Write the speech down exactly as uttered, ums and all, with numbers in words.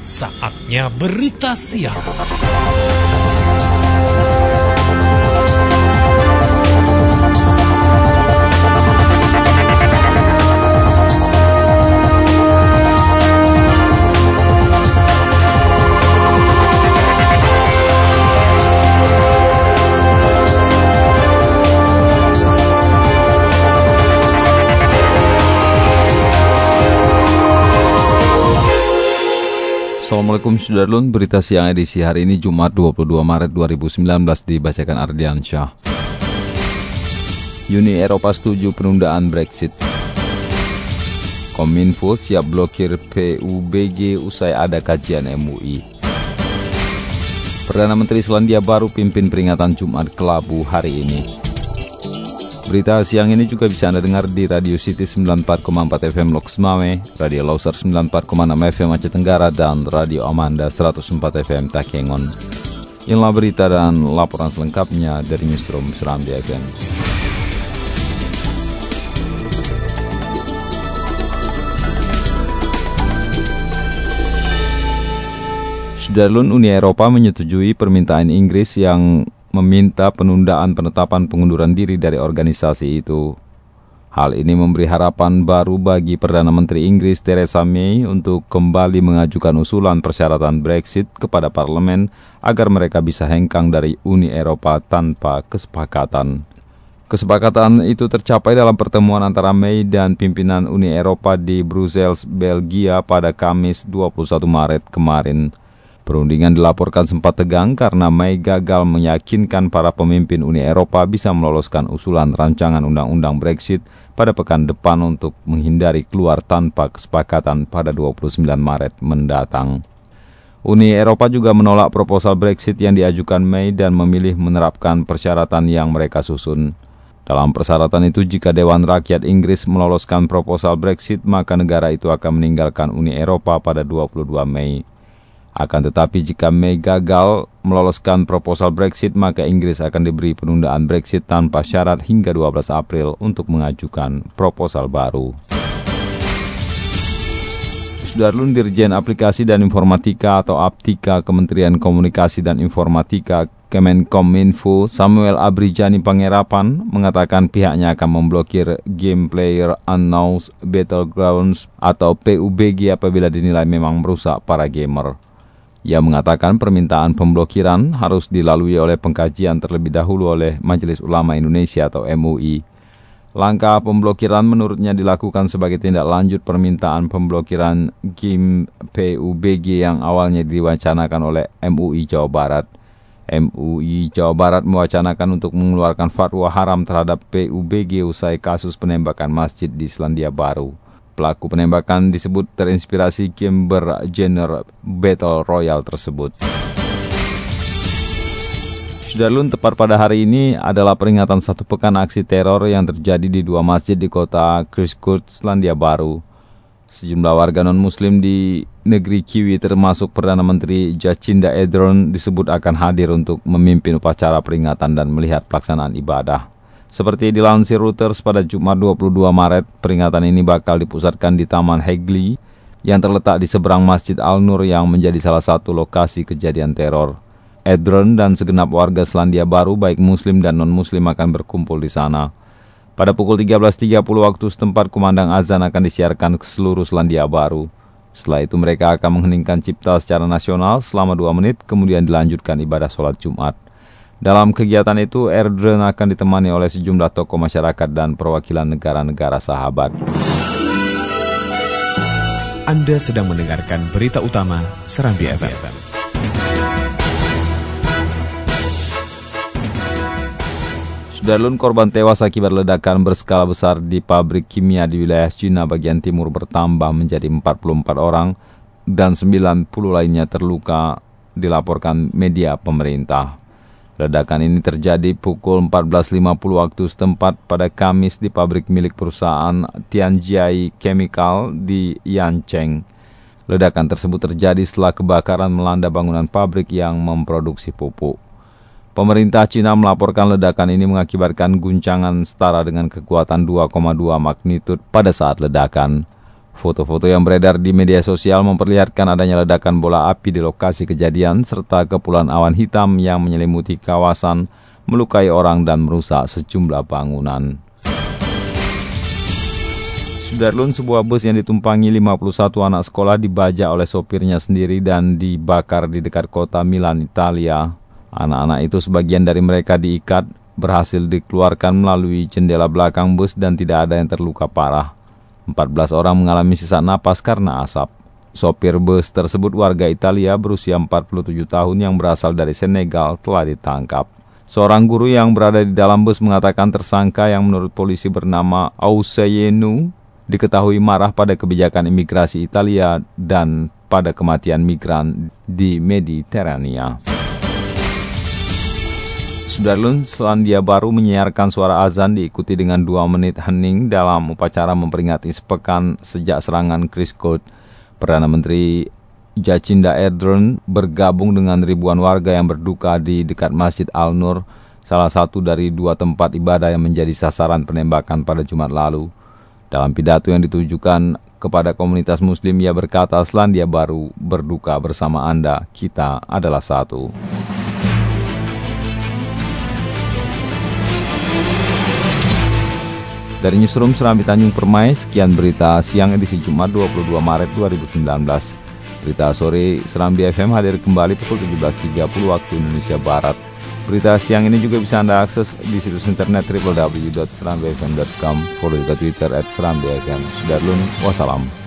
Saatnya berita siang. Assalamualaikum Sudarlun, berita siang edisi hari ini Jumat dua puluh dua Maret dua ribu sembilan belas dibacakan Ardiansyah. Uni Eropa setuju penundaan Brexit. Kominfo siap blokir P U B G usai ada kajian M U I. Perdana Menteri Selandia Baru pimpin peringatan Jumat Kelabu hari ini. Berita siang ini juga bisa Anda dengar di Radio City sembilan puluh empat koma empat F M Loks Mame, Radio Loser sembilan puluh empat koma enam F M Aceh Tenggara, dan Radio Amanda seratus empat F M Takengon. Inilah berita dan laporan selengkapnya dari Newsroom Serambi F M. Sudarlun, Uni Eropa menyetujui permintaan Inggris yang meminta penundaan penetapan pengunduran diri dari organisasi itu. Hal ini memberi harapan baru bagi Perdana Menteri Inggris Theresa May untuk kembali mengajukan usulan persyaratan Brexit kepada parlemen agar mereka bisa hengkang dari Uni Eropa tanpa kesepakatan. Kesepakatan itu tercapai dalam pertemuan antara May dan pimpinan Uni Eropa di Brussels, Belgia pada Kamis dua puluh satu Maret kemarin. Perundingan dilaporkan sempat tegang karena May gagal meyakinkan para pemimpin Uni Eropa bisa meloloskan usulan rancangan undang-undang Brexit pada pekan depan untuk menghindari keluar tanpa kesepakatan pada dua puluh sembilan Maret mendatang. Uni Eropa juga menolak proposal Brexit yang diajukan May dan memilih menerapkan persyaratan yang mereka susun. Dalam persyaratan itu, jika Dewan Rakyat Inggris meloloskan proposal Brexit, maka negara itu akan meninggalkan Uni Eropa pada dua puluh dua Mei. Akan tetapi jika May gagal meloloskan proposal Brexit, maka Inggris akan diberi penundaan Brexit tanpa syarat hingga dua belas April untuk mengajukan proposal baru. Sudarlun, Dirjen Aplikasi dan Informatika atau Aptika Kementerian Komunikasi dan Informatika Kemenkominfo Samuel Abrijani Pangerapan mengatakan pihaknya akan memblokir Game Player Unknown's Battlegrounds atau P U B G apabila dinilai memang merusak para gamer. Ia mengatakan permintaan pemblokiran harus dilalui oleh pengkajian terlebih dahulu oleh Majelis Ulama Indonesia atau M U I. Langkah pemblokiran menurutnya dilakukan sebagai tindak lanjut permintaan pemblokiran game P U B G yang awalnya diwacanakan oleh M U I Jawa Barat. M U I Jawa Barat mewacanakan untuk mengeluarkan fatwa haram terhadap P U B G usai kasus penembakan masjid di Selandia Baru. Pelaku penembakan disebut terinspirasi game bergenre Battle Royale tersebut. Sudarlun, tepat pada hari ini adalah peringatan satu pekan aksi teror yang terjadi di dua masjid di kota Christchurch, Selandia Baru. Sejumlah warga non-muslim di negeri Kiwi termasuk Perdana Menteri Jacinda Ardern disebut akan hadir untuk memimpin upacara peringatan dan melihat pelaksanaan ibadah. Seperti dilansir Reuters pada Jumat dua puluh dua Maret, peringatan ini bakal dipusatkan di Taman Hagley yang terletak di seberang Masjid Al-Nur yang menjadi salah satu lokasi kejadian teror. Ardern dan segenap warga Selandia Baru baik muslim dan non-muslim akan berkumpul di sana. Pada pukul tiga belas tiga puluh waktu setempat, kumandang azan akan disiarkan ke seluruh Selandia Baru. Setelah itu mereka akan mengheningkan cipta secara nasional selama dua menit, kemudian dilanjutkan ibadah sholat Jumat. Dalam kegiatan itu, Ardern akan ditemani oleh sejumlah tokoh masyarakat dan perwakilan negara-negara sahabat. Anda sedang mendengarkan berita utama Serambi F M. Sudarlun, korban tewas akibat ledakan berskala besar di pabrik kimia di wilayah Cina bagian timur bertambah menjadi empat puluh empat orang dan sembilan puluh lainnya terluka, dilaporkan media pemerintah. Ledakan ini terjadi pukul empat belas lima puluh waktu setempat pada Kamis di pabrik milik perusahaan Tianjia Chemical di Yancheng. Ledakan tersebut terjadi setelah kebakaran melanda bangunan pabrik yang memproduksi pupuk. Pemerintah Cina melaporkan ledakan ini mengakibatkan guncangan setara dengan kekuatan dua koma dua magnitudo pada saat ledakan. Foto-foto yang beredar di media sosial memperlihatkan adanya ledakan bola api di lokasi kejadian serta kepulan awan hitam yang menyelimuti kawasan, melukai orang dan merusak sejumlah bangunan. Sudarlun, sebuah bus yang ditumpangi lima puluh satu anak sekolah dibajak oleh sopirnya sendiri dan dibakar di dekat kota Milan, Italia. Anak-anak itu sebagian dari mereka diikat, berhasil dikeluarkan melalui jendela belakang bus dan tidak ada yang terluka parah. empat belas orang mengalami sesak napas karena asap. Sopir bus tersebut warga Italia berusia empat puluh tujuh tahun yang berasal dari Senegal telah ditangkap. Seorang guru yang berada di dalam bus mengatakan tersangka yang menurut polisi bernama Auseyenu diketahui marah pada kebijakan imigrasi Italia dan pada kematian migran di Mediterania. Sudarlun, Selandia Baru menyiarkan suara azan diikuti dengan dua menit hening dalam upacara memperingati sepekan sejak serangan Kristkoud. Perdana Menteri Jacinda Ardern bergabung dengan ribuan warga yang berduka di dekat Masjid Al-Nur, salah satu dari dua tempat ibadah yang menjadi sasaran penembakan pada Jumat lalu. Dalam pidato yang ditujukan kepada komunitas muslim, ia berkata, Selandia Baru berduka bersama Anda, kita adalah satu. Dari Newsroom Serambi Tanjung Permai, sekian berita siang edisi Jumat dua puluh dua Maret dua ribu sembilan belas. Berita sore Serambi F M hadir kembali pukul tujuh belas tiga puluh waktu Indonesia Barat. Berita siang ini juga bisa Anda akses di situs internet w w w titik serambi f m titik com. Follow juga Twitter at serambi f m. Sudarlun, wassalam.